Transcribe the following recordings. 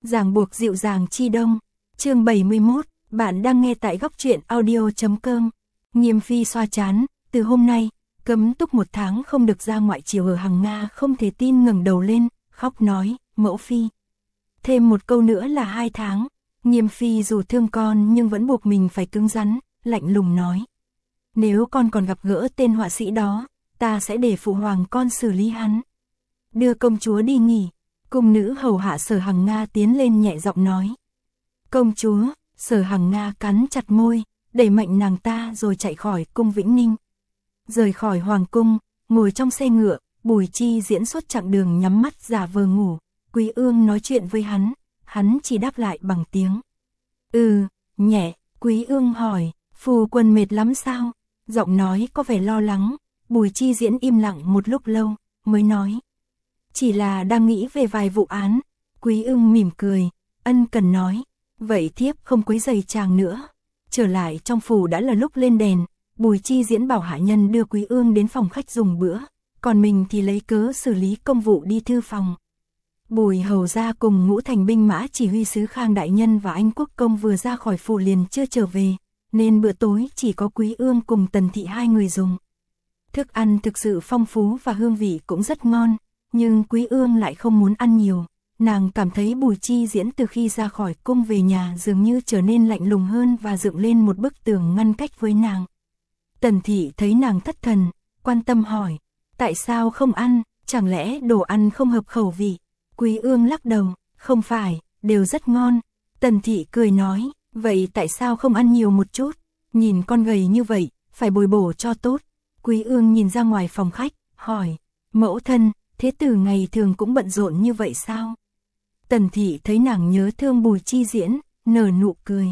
Ràng buộc dịu dàng chi đông. Chương 71, bạn đang nghe tại góc truyện audio.com. Nghiêm Phi xoa trán, từ hôm nay, cấm túc 1 tháng không được ra ngoại triều ở Hằng Nga không thể tin ngẩng đầu lên, khóc nói, mẫu phi. Thêm một câu nữa là 2 tháng, Nghiêm Phi dù thương con nhưng vẫn buộc mình phải cứng rắn, lạnh lùng nói. Nếu con còn gặp gỡ tên họa sĩ đó, ta sẽ để phụ hoàng con xử lý hắn. Đưa công chúa đi nghỉ. Cung nữ hầu hạ Sở Hằng Nga tiến lên nhẹ giọng nói. Công chúa, Sở Hằng Nga cắn chặt môi, đẩy mạnh nàng ta rồi chạy khỏi cung Vĩnh Ninh. Rời khỏi hoàng cung, ngồi trong xe ngựa, Bùi Chi Diễn suốt chặng đường nhắm mắt giả vờ ngủ. Quý Ương nói chuyện với hắn chỉ đáp lại bằng tiếng. Nhẹ. Quý Ương hỏi, phu quân mệt lắm sao? Giọng nói có vẻ lo lắng. Bùi Chi Diễn im lặng một lúc lâu, mới nói. Chỉ là đang nghĩ về vài vụ án. Quý Ưng mỉm cười, ân cần nói. Vậy thiếp không quấy rầy chàng nữa. Trở lại trong phủ đã là lúc lên đèn. Bùi Chi Diễn bảo hạ nhân đưa Quý Ương đến phòng khách dùng bữa. Còn mình thì lấy cớ xử lý công vụ đi thư phòng. Bùi hầu gia cùng Ngũ Thành binh mã chỉ huy sứ Khang đại nhân và Anh Quốc công vừa ra khỏi phủ liền chưa trở về. Nên bữa tối chỉ có Quý Ương cùng Tần Thị 2 người dùng. Thức ăn thực sự phong phú và hương vị cũng rất ngon. Nhưng Quý Ương lại không muốn ăn nhiều. Nàng cảm thấy Bùi Chi Diễn từ khi ra khỏi cung về nhà dường như trở nên lạnh lùng hơn và dựng lên một bức tường ngăn cách với nàng. Tần Thị thấy nàng thất thần, quan tâm hỏi. Tại sao không ăn, chẳng lẽ đồ ăn không hợp khẩu vị? Quý Ương lắc đầu, không phải, đều rất ngon. Tần Thị cười nói, vậy tại sao không ăn nhiều một chút? Nhìn con gầy như vậy, phải bồi bổ cho tốt. Quý Ương nhìn ra ngoài phòng khách, hỏi, mẫu thân, thế tử ngày thường cũng bận rộn như vậy sao? Tần Thị thấy nàng nhớ thương Bùi Chi Diễn, nở nụ cười.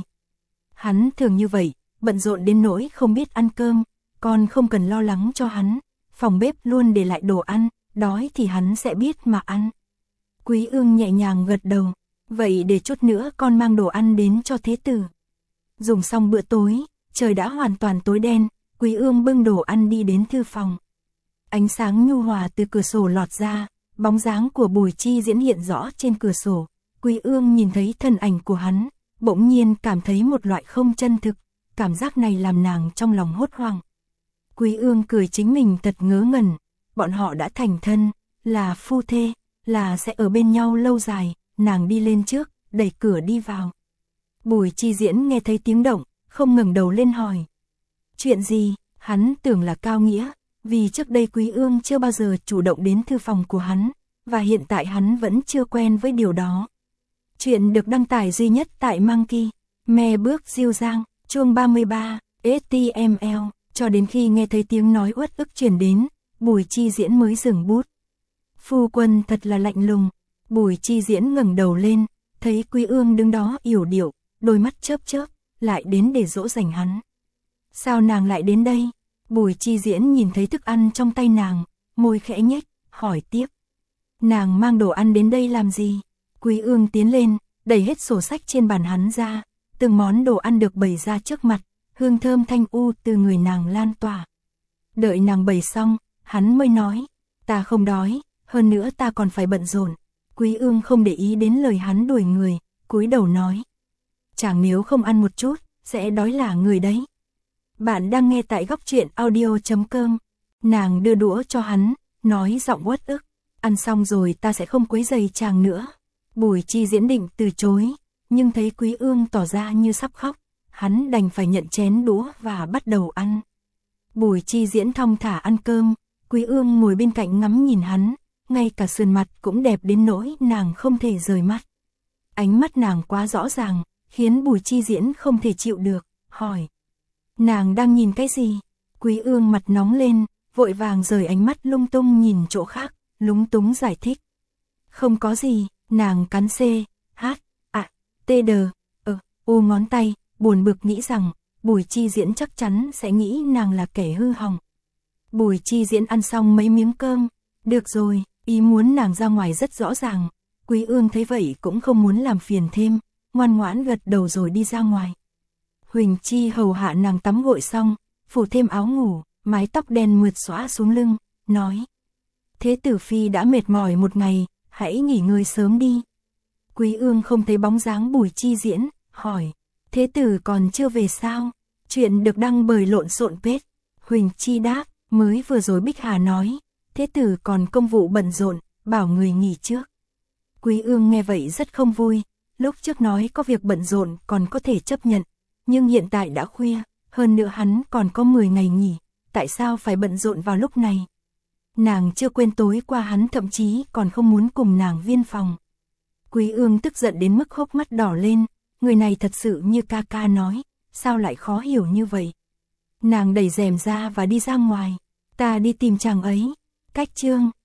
Hắn thường như vậy, bận rộn đến nỗi không biết ăn cơm, con không cần lo lắng cho hắn. Phòng bếp luôn để lại đồ ăn, đói thì hắn sẽ biết mà ăn. Quý Ương nhẹ nhàng gật đầu, vậy để chút nữa con mang đồ ăn đến cho thế tử. Dùng xong bữa tối, trời đã hoàn toàn tối đen, Quý Ương bưng đồ ăn đi đến thư phòng. Ánh sáng nhu hòa từ cửa sổ lọt ra, bóng dáng của Bùi Chi Diễn hiện rõ trên cửa sổ. Quý Ương nhìn thấy thân ảnh của hắn, bỗng nhiên cảm thấy một loại không chân thực, cảm giác này làm nàng trong lòng hốt hoảng. Quý Ương cười chính mình thật ngớ ngẩn, bọn họ đã thành thân, là phu thê, là sẽ ở bên nhau lâu dài. Nàng đi lên trước, đẩy cửa đi vào. Bùi Chi Diễn nghe thấy tiếng động, không ngẩng đầu lên hỏi. Chuyện gì? Hắn tưởng là Cao Nghĩa, vì trước đây Quý Ương chưa bao giờ chủ động đến thư phòng của hắn, và hiện tại hắn vẫn chưa quen với điều đó. Chuyện được đăng tải duy nhất tại Monkey, Me bước diêu giang, chương 33, HTML. Cho đến khi nghe thấy tiếng nói uất ức truyền đến, Bùi Chi Diễn mới dừng bút. Phu quân thật là lạnh lùng. Bùi Chi Diễn ngẩng đầu lên, thấy Quý Ương đứng đó yểu điệu, đôi mắt chớp chớp, lại đến để dỗ dành hắn. Sao nàng lại đến đây? Bùi Chi Diễn nhìn thấy thức ăn trong tay nàng, môi khẽ nhếch, hỏi tiếp. Nàng mang đồ ăn đến đây làm gì? Quý Ương tiến lên, đẩy hết sổ sách trên bàn hắn ra, từng món đồ ăn được bày ra trước mặt, hương thơm thanh u từ người nàng lan tỏa. Đợi nàng bày xong, hắn mới nói, ta không đói, hơn nữa ta còn phải bận rộn. Quý Ương không để ý đến lời hắn đuổi người, cúi đầu nói. Chàng nếu không ăn một chút, sẽ đói là người đấy. Bạn đang nghe tại góc truyện audio.com. Nàng đưa đũa cho hắn, nói giọng uất ức. Ăn xong rồi ta sẽ không quấy rầy chàng nữa. Bùi Chi Diễn định từ chối, nhưng thấy Quý Ương tỏ ra như sắp khóc. Hắn đành phải nhận chén đũa và bắt đầu ăn. Bùi Chi Diễn thong thả ăn cơm, Quý Ương ngồi bên cạnh ngắm nhìn hắn, ngay cả sườn mặt cũng đẹp đến nỗi nàng không thể rời mắt. Ánh mắt nàng quá rõ ràng, khiến Bùi Chi Diễn không thể chịu được, hỏi. Nàng đang nhìn cái gì? Quý Ương mặt nóng lên, vội vàng rời ánh mắt lung tung nhìn chỗ khác, lúng túng giải thích. Không có gì, nàng cắn C, H, A, T, D, U ngón tay, buồn bực nghĩ rằng, Bùi Chi Diễn chắc chắn sẽ nghĩ nàng là kẻ hư hỏng. Bùi Chi Diễn ăn xong mấy miếng cơm, được rồi, ý muốn nàng ra ngoài rất rõ ràng. Quý Ương thấy vậy cũng không muốn làm phiền thêm, ngoan ngoãn gật đầu rồi đi ra ngoài. Huỳnh Chi hầu hạ nàng tắm gội xong, phủ thêm áo ngủ, mái tóc đen mượt xõa xuống lưng, nói. Thế tử phi đã mệt mỏi một ngày, hãy nghỉ ngơi sớm đi. Quý Ương không thấy bóng dáng Bùi Chi Diễn, hỏi, thế tử còn chưa về sao? Chuyện được đăng bởi Lộn Xộn Page. Huỳnh Chi đáp, mới vừa rồi Bích Hà nói, thế tử còn công vụ bận rộn, bảo người nghỉ trước. Quý Ương nghe vậy rất không vui, lúc trước nói có việc bận rộn còn có thể chấp nhận, nhưng hiện tại đã khuya, hơn nữa hắn còn có 10 ngày nghỉ, tại sao phải bận rộn vào lúc này? Nàng chưa quên tối qua hắn thậm chí còn không muốn cùng nàng viên phòng. Quý Ương tức giận đến mức hốc mắt đỏ lên, người này thật sự như ca ca nói, sao lại khó hiểu như vậy? Nàng đẩy rèm ra và đi ra ngoài, ta đi tìm chàng ấy. Cách chương